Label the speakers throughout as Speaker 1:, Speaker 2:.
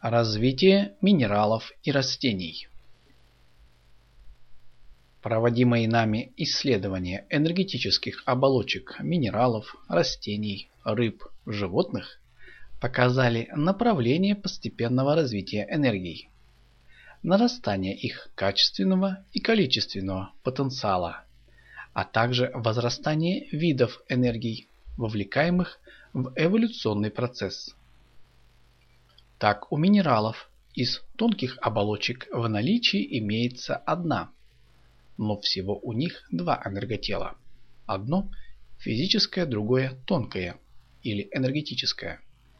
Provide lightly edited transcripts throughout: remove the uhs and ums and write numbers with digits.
Speaker 1: Развитие минералов и растений. Проводимые нами исследования энергетических оболочек минералов, растений, рыб, животных показали направление постепенного развития энергий, нарастание их качественного и количественного потенциала, а также возрастание видов энергий, вовлекаемых в эволюционный процесс. Так, у минералов из тонких оболочек в наличии имеется одна, но всего у них два энерготела. Одно физическое, другое тонкое или энергетическое.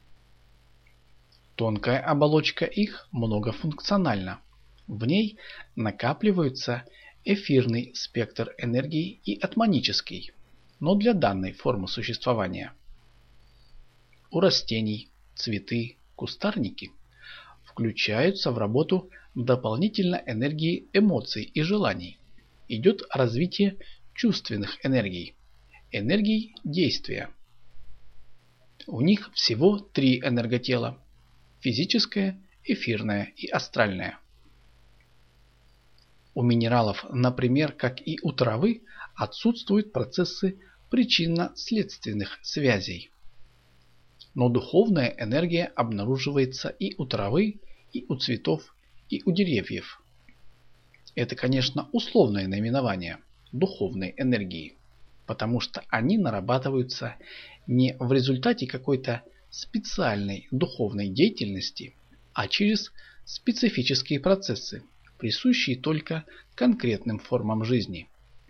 Speaker 1: Тонкая оболочка их многофункциональна. В ней накапливаются эфирный спектр энергии и атманический, но для данной формы существования. У растений цветы, кустарники включаются в работу дополнительно энергии эмоций и желаний. Идет развитие чувственных энергий, энергий действия. У них всего три энерготела – физическое, эфирное и астральное. У минералов, например, как и у травы, отсутствуют процессы причинно-следственных связей. Но духовная энергия обнаруживается и у травы, и у цветов, и у деревьев. Это, конечно, условное наименование духовной энергии, потому что они нарабатываются не в результате какой-то специальной духовной деятельности, а через специфические процессы, присущие только конкретным формам жизни.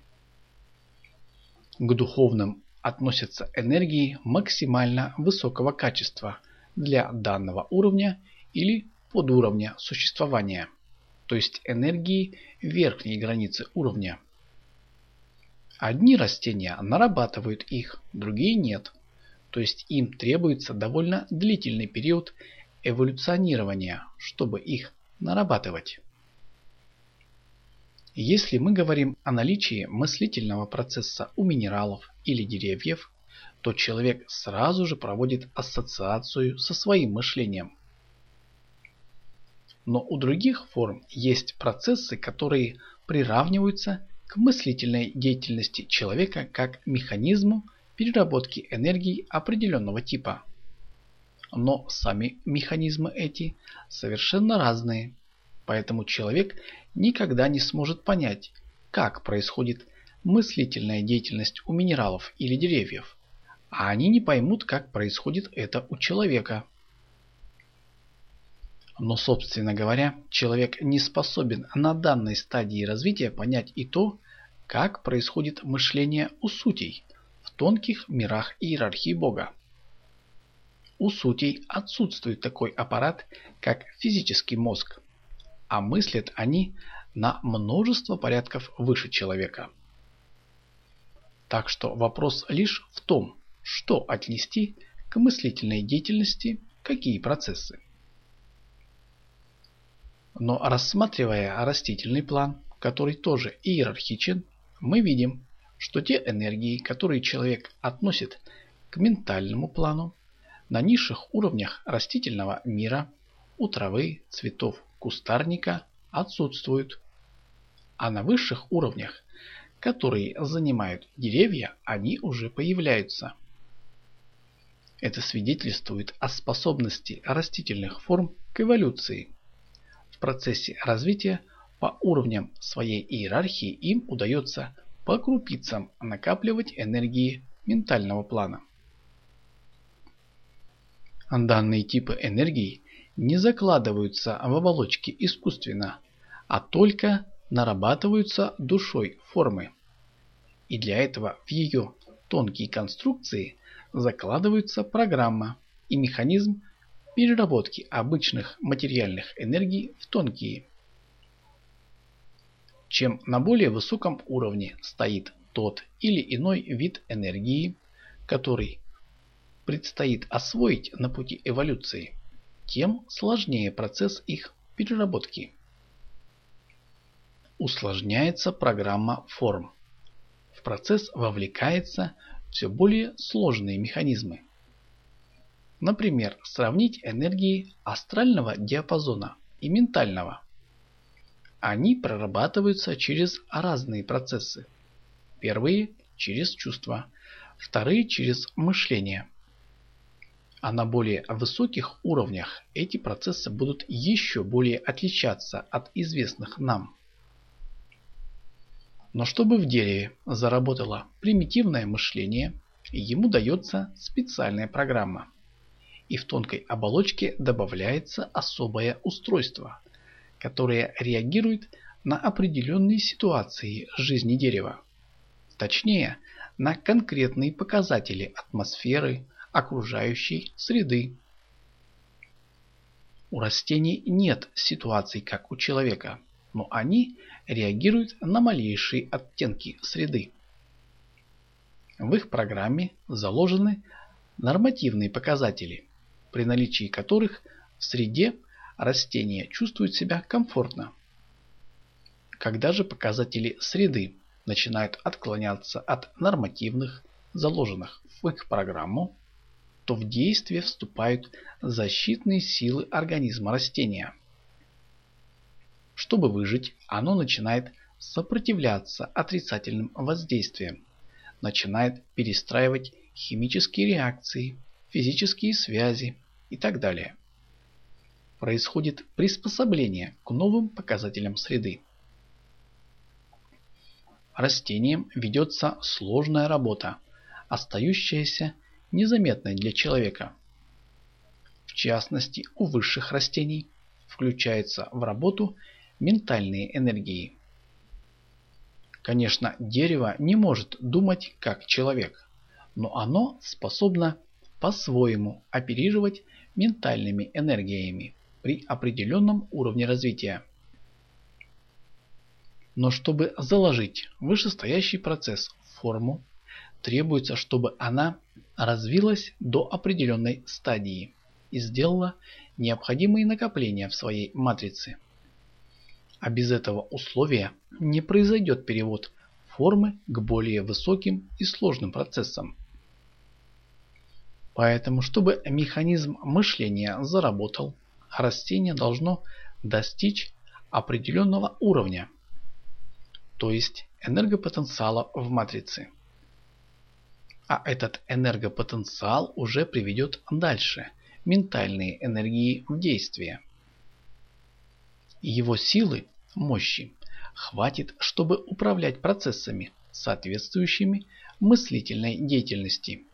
Speaker 1: К духовным относятся энергии максимально высокого качества для данного уровня или подуровня существования, то есть энергии верхней границы уровня. Одни растения нарабатывают их, другие нет, то есть им требуется довольно длительный период эволюционирования, чтобы их нарабатывать. Если мы говорим о наличии мыслительного процесса у минералов или деревьев, то человек сразу же проводит ассоциацию со своим мышлением. Но у других форм есть процессы, которые приравниваются к мыслительной деятельности человека как механизму переработки энергии определенного типа. Но сами механизмы эти совершенно разные, поэтому человек никогда не сможет понять, как происходит мыслительная деятельность у минералов или деревьев, а они не поймут, как происходит это у человека. Но, собственно говоря, человек не способен на данной стадии развития понять и то, как происходит мышление у сутей в тонких мирах иерархии Бога. У сутей отсутствует такой аппарат, как физический мозг, а мыслят они на множество порядков выше человека. Так что вопрос лишь в том, что отнести к мыслительной деятельности, какие процессы. Но рассматривая растительный план, который тоже иерархичен, мы видим, что те энергии, которые человек относит к ментальному плану, на низших уровнях растительного мира, у травы, цветов, кустарника отсутствуют, а на высших уровнях, которые занимают деревья, они уже появляются. Это свидетельствует о способности растительных форм к эволюции. В процессе развития по уровням своей иерархии им удается по крупицам накапливать энергии ментального плана. Данные типы энергий не закладываются в оболочки искусственно, а только нарабатываются душой формы. И для этого в ее тонкие конструкции закладывается программа и механизм переработки обычных материальных энергий в тонкие. Чем на более высоком уровне стоит тот или иной вид энергии, который предстоит освоить на пути эволюции, тем сложнее процесс их переработки. Усложняется программа форм. В процесс вовлекаются все более сложные механизмы. Например, сравнить энергии астрального диапазона и ментального. Они прорабатываются через разные процессы. Первые через чувства, вторые через мышление. А на более высоких уровнях эти процессы будут еще более отличаться от известных нам. Но чтобы в дереве заработало примитивное мышление, ему дается специальная программа. И в тонкой оболочке добавляется особое устройство, которое реагирует на определенные ситуации жизни дерева. Точнее, на конкретные показатели атмосферы, окружающей среды. У растений нет ситуаций, как у человека, но они реагируют на малейшие оттенки среды. В их программе заложены нормативные показатели, при наличии которых в среде растения чувствуют себя комфортно. Когда же показатели среды начинают отклоняться от нормативных, заложенных в их программу, то в действие вступают защитные силы организма растения. Чтобы выжить, оно начинает сопротивляться отрицательным воздействиям, начинает перестраивать химические реакции, физические связи и так далее. Происходит приспособление к новым показателям среды. Растениям ведется сложная работа, остающаяся незаметной для человека. В частности, у высших растений включаются в работу ментальные энергии. Конечно, дерево не может думать как человек, но оно способно по-своему оперировать ментальными энергиями при определенном уровне развития. Но чтобы заложить вышестоящий процесс в форму, требуется, чтобы она развилась до определенной стадии и сделала необходимые накопления в своей матрице. А без этого условия не произойдет перевод формы к более высоким и сложным процессам. Поэтому, чтобы механизм мышления заработал, растение должно достичь определенного уровня, то есть энергопотенциала в матрице. А этот энергопотенциал уже приведет дальше ментальные энергии в действие. Его силы, мощи, хватит, чтобы управлять процессами, соответствующими мыслительной деятельности.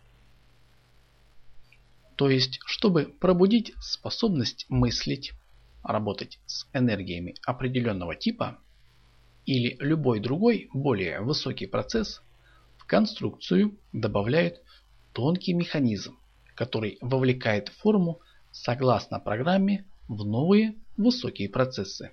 Speaker 1: То есть, чтобы пробудить способность мыслить, работать с энергиями определенного типа или любой другой более высокий процесс, в конструкцию добавляют тонкий механизм, который вовлекает форму согласно программе в новые высокие процессы.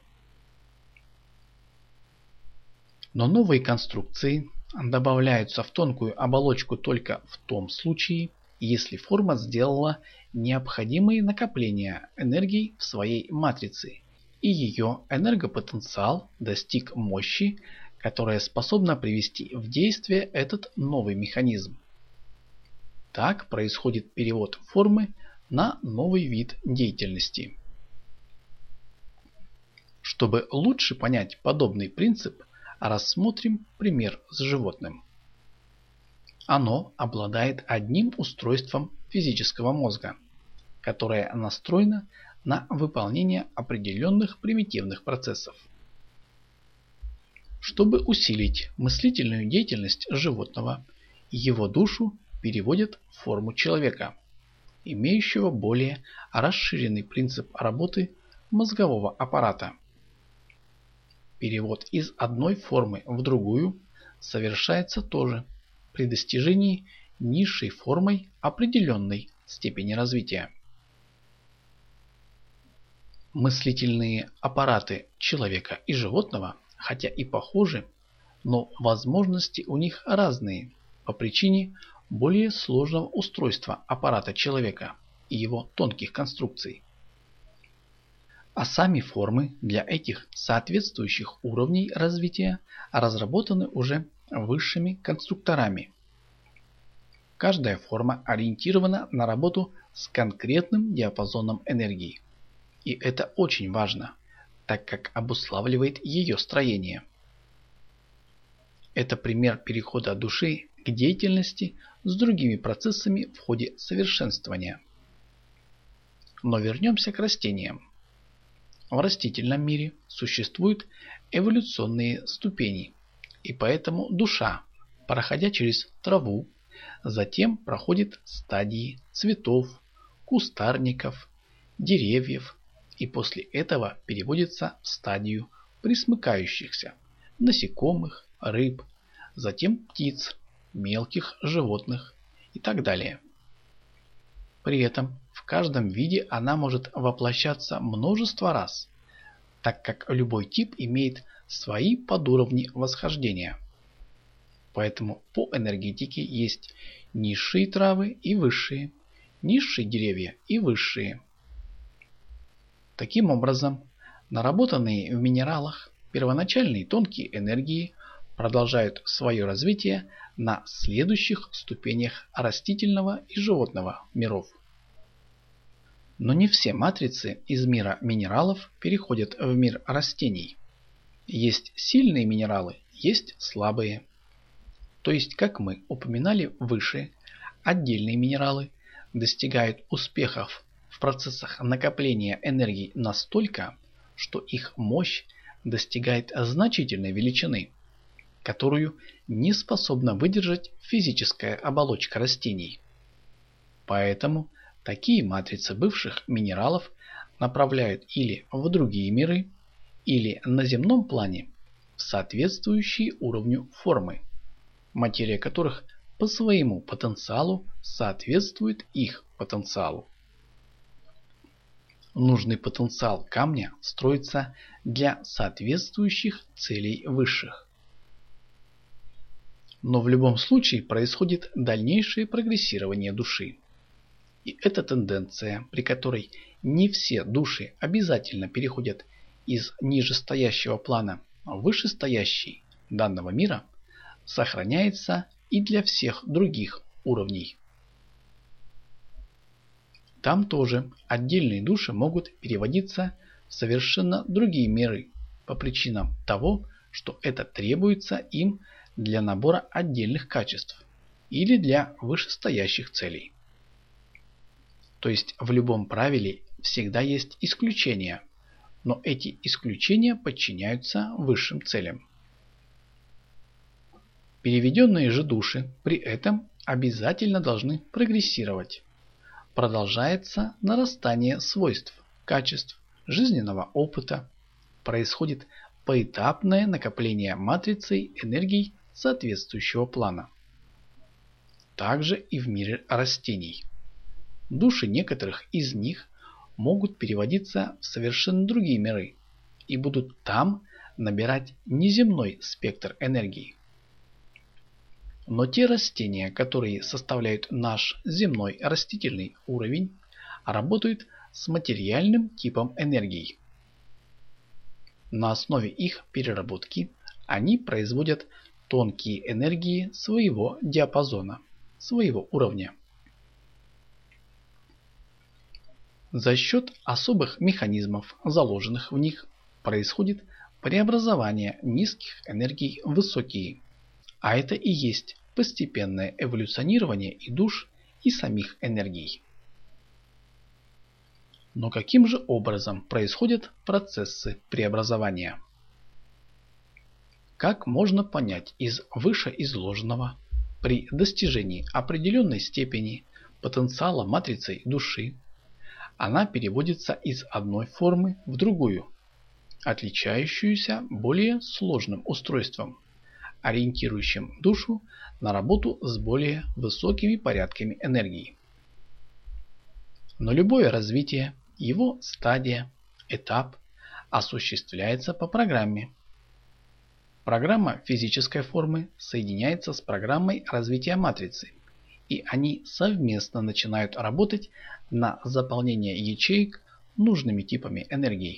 Speaker 1: Но новые конструкции добавляются в тонкую оболочку только в том случае, если форма сделала необходимые накопления энергии в своей матрице, и ее энергопотенциал достиг мощи, которая способна привести в действие этот новый механизм. Так происходит перевод формы на новый вид деятельности. Чтобы лучше понять подобный принцип, рассмотрим пример с животным. Оно обладает одним устройством физического мозга, которое настроено на выполнение определенных примитивных процессов. Чтобы усилить мыслительную деятельность животного, его душу переводят в форму человека, имеющего более расширенный принцип работы мозгового аппарата. Перевод из одной формы в другую совершается тоже при достижении низшей формой определенной степени развития. Мыслительные аппараты человека и животного, хотя и похожи, но возможности у них разные по причине более сложного устройства аппарата человека и его тонких конструкций. А сами формы для этих соответствующих уровней развития разработаны уже высшими конструкторами. Каждая форма ориентирована на работу с конкретным диапазоном энергии. И это очень важно, так как обуславливает ее строение. Это пример перехода души к деятельности с другими процессами в ходе совершенствования. Но вернемся к растениям. В растительном мире существуют эволюционные ступени, и поэтому душа, проходя через траву, затем проходит стадии цветов, кустарников, деревьев и после этого переводится в стадию пресмыкающихся насекомых, рыб, затем птиц, мелких животных и так далее. При этом в каждом виде она может воплощаться множество раз, так как любой тип имеет свои подуровни восхождения. Поэтому по энергетике есть низшие травы и высшие, низшие деревья и высшие. Таким образом, наработанные в минералах первоначальные тонкие энергии продолжают свое развитие на следующих ступенях растительного и животного миров. Но не все матрицы из мира минералов переходят в мир растений. Есть сильные минералы, есть слабые. То есть, как мы упоминали выше, отдельные минералы достигают успехов в процессах накопления энергии настолько, что их мощь достигает значительной величины, которую не способна выдержать физическая оболочка растений. Поэтому такие матрицы бывших минералов направляют или в другие миры, или на земном плане в соответствующие уровню формы, материя которых по своему потенциалу соответствует их потенциалу. Нужный потенциал камня строится для соответствующих целей высших. Но в любом случае происходит дальнейшее прогрессирование души. И эта тенденция, при которой не все души обязательно переходят из нижестоящего плана в вышестоящий данного мира, сохраняется и для всех других уровней. Там тоже отдельные души могут переводиться в совершенно другие миры по причинам того, что это требуется им для набора отдельных качеств или для вышестоящих целей. То есть в любом правиле всегда есть исключения, но эти исключения подчиняются высшим целям. Переведенные же души при этом обязательно должны прогрессировать. Продолжается нарастание свойств, качеств, жизненного опыта. Происходит поэтапное накопление матрицей энергий соответствующего плана. Также и в мире растений. Души некоторых из них могут переводиться в совершенно другие миры и будут там набирать неземной спектр энергии. Но те растения, которые составляют наш земной растительный уровень, работают с материальным типом энергии. На основе их переработки они производят тонкие энергии своего диапазона, своего уровня. За счет особых механизмов, заложенных в них, происходит преобразование низких энергий в высокие. А это и есть постепенное эволюционирование и душ, и самих энергий. Но каким же образом происходят процессы преобразования? Как можно понять из вышеизложенного, при достижении определенной степени потенциала матрицей души, она переводится из одной формы в другую, отличающуюся более сложным устройством, ориентирующим душу на работу с более высокими порядками энергии. Но любое развитие, его стадия, этап осуществляется по программе. Программа физической формы соединяется с программой развития матрицы, и они совместно начинают работать на заполнение ячеек нужными типами энергии.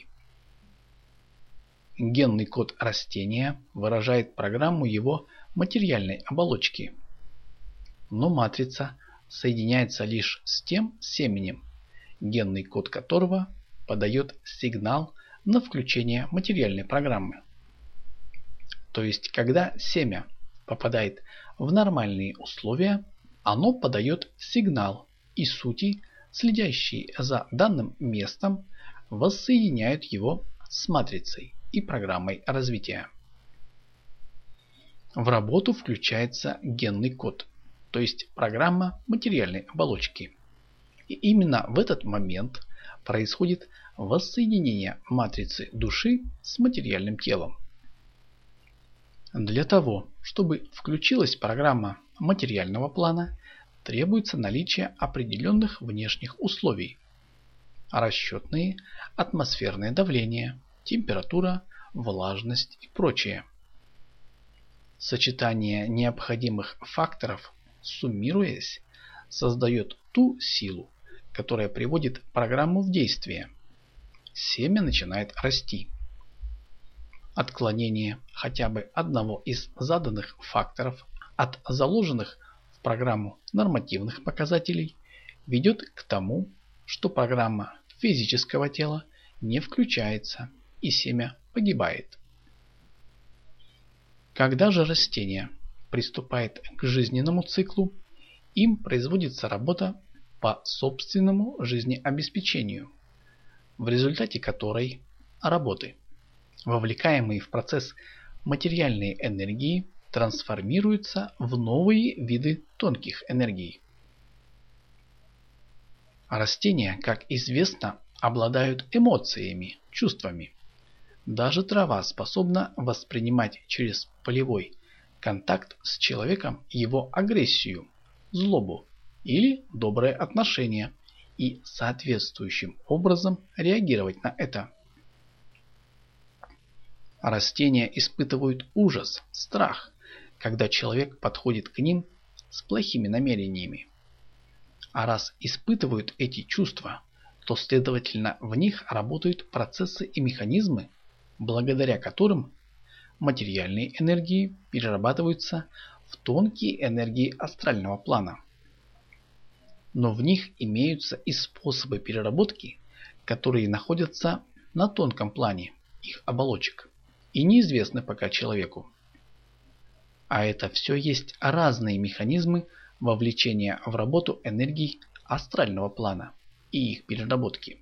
Speaker 1: Генный код растения выражает программу его материальной оболочки. Но матрица соединяется лишь с тем семенем, генный код которого подает сигнал на включение материальной программы. То есть, когда семя попадает в нормальные условия, оно подает сигнал, и сути, следящие за данным местом, воссоединяют его с матрицей и программой развития. В работу включается генный код, то есть программа материальной оболочки. И именно в этот момент происходит воссоединение матрицы души с материальным телом. Для того, чтобы включилась программа материального плана, требуется наличие определенных внешних условий. Расчетные, атмосферное давление, температура, влажность и прочее. Сочетание необходимых факторов, суммируясь, создает ту силу, которая приводит программу в действие. Семя начинает расти. Отклонение хотя бы одного из заданных факторов от заложенных в программу нормативных показателей ведет к тому, что программа физического тела не включается и семя погибает. Когда же растение приступает к жизненному циклу, им производится работа по собственному жизнеобеспечению, в результате которой работы, вовлекаемые в процесс материальные энергии, трансформируются в новые виды тонких энергий. Растения, как известно, обладают эмоциями, чувствами. Даже трава способна воспринимать через полевой контакт с человеком его агрессию, злобу или доброе отношение и соответствующим образом реагировать на это. Растения испытывают ужас, страх, когда человек подходит к ним с плохими намерениями. А раз испытывают эти чувства, то следовательно в них работают процессы и механизмы, благодаря которым материальные энергии перерабатываются в тонкие энергии астрального плана. Но в них имеются и способы переработки, которые находятся на тонком плане их оболочек и неизвестны пока человеку. А это все есть разные механизмы вовлечения в работу энергий астрального плана и их переработки.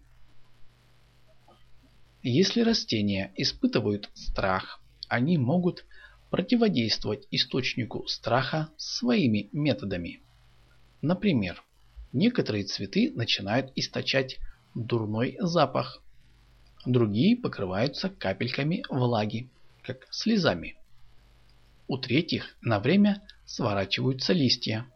Speaker 1: Если растения испытывают страх, они могут противодействовать источнику страха своими методами. Например, некоторые цветы начинают источать дурной запах, другие покрываются капельками влаги, как слезами. У третьих на время сворачиваются листья.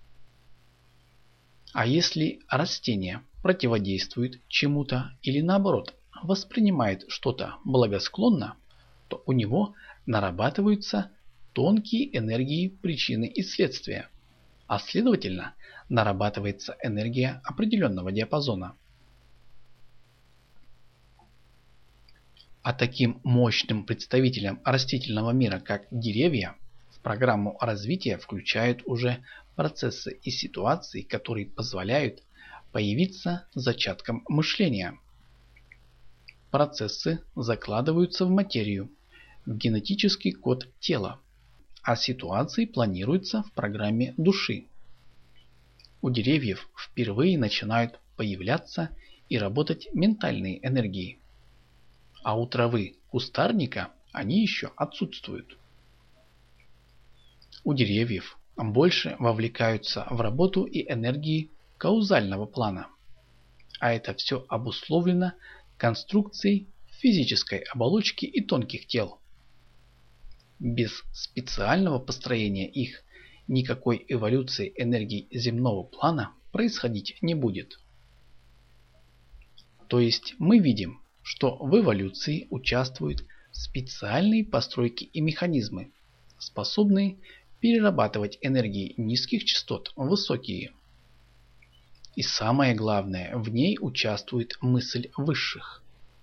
Speaker 1: А если растение противодействует чему-то или наоборот воспринимает что-то благосклонно, то у него нарабатываются тонкие энергии причины и следствия, а следовательно нарабатывается энергия определенного диапазона. А таким мощным представителям растительного мира, как деревья, в программу развития включают уже процессы и ситуации, которые позволяют появиться зачаткам мышления. Процессы закладываются в материю, в генетический код тела, а ситуации планируются в программе души. У деревьев впервые начинают появляться и работать ментальные энергии, а у травы кустарника они еще отсутствуют. У деревьев больше вовлекаются в работу и энергии каузального плана, а это все обусловлено конструкцией физической оболочки и тонких тел. Без специального построения их никакой эволюции энергий земного плана происходить не будет. То есть мы видим, что в эволюции участвуют специальные постройки и механизмы, способные перерабатывать энергии низких частот в высокие. И самое главное, в ней участвует мысль высших.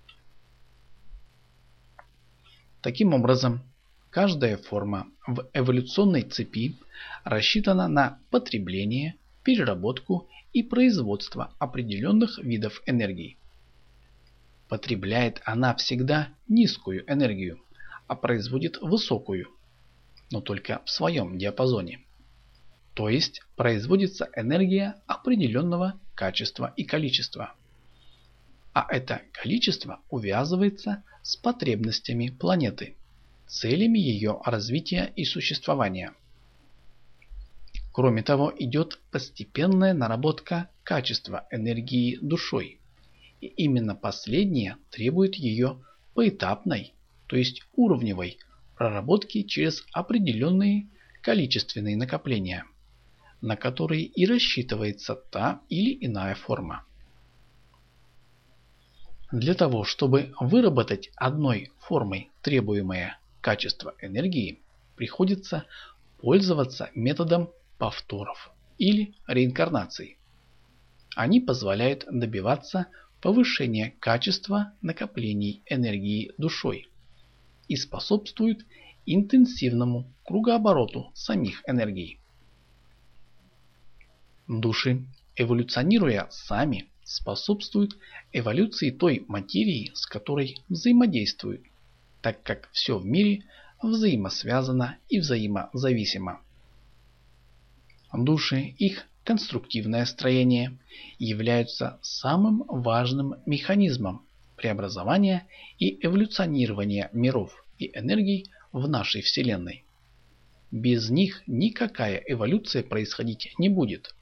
Speaker 1: Таким образом, каждая форма в эволюционной цепи рассчитана на потребление переработку и производство определенных видов энергии. Потребляет она всегда низкую энергию, а производит высокую, но только в своем диапазоне. То есть производится энергия определенного качества и количества. А это количество увязывается с потребностями планеты, целями ее развития и существования. Кроме того, идет постепенная наработка качества энергии душой. И именно последнее требует ее поэтапной, то есть уровневой проработки через определенные количественные накопления, на которые и рассчитывается та или иная форма. Для того, чтобы выработать одной формой требуемое качество энергии, приходится пользоваться методом повторов или реинкарнаций. Они позволяют добиваться повышения качества накоплений энергии душой и способствуют интенсивному кругообороту самих энергий. Души, эволюционируя сами, способствуют эволюции той материи, с которой взаимодействуют, так как все в мире взаимосвязано и взаимозависимо. Души, их конструктивное строение являются самым важным механизмом преобразования и эволюционирования миров и энергий в нашей Вселенной. Без них никакая эволюция происходить не будет.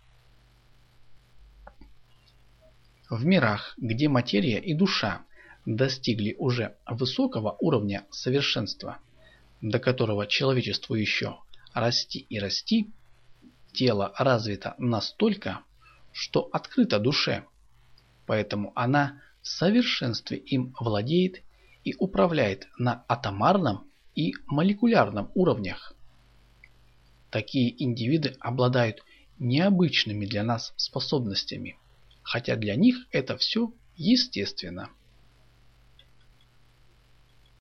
Speaker 1: В мирах, где материя и душа достигли уже высокого уровня совершенства, до которого человечеству еще расти и расти, тело развито настолько, что открыто душе, поэтому она в совершенстве им владеет и управляет на атомарном и молекулярном уровнях. Такие индивиды обладают необычными для нас способностями, хотя для них это все естественно.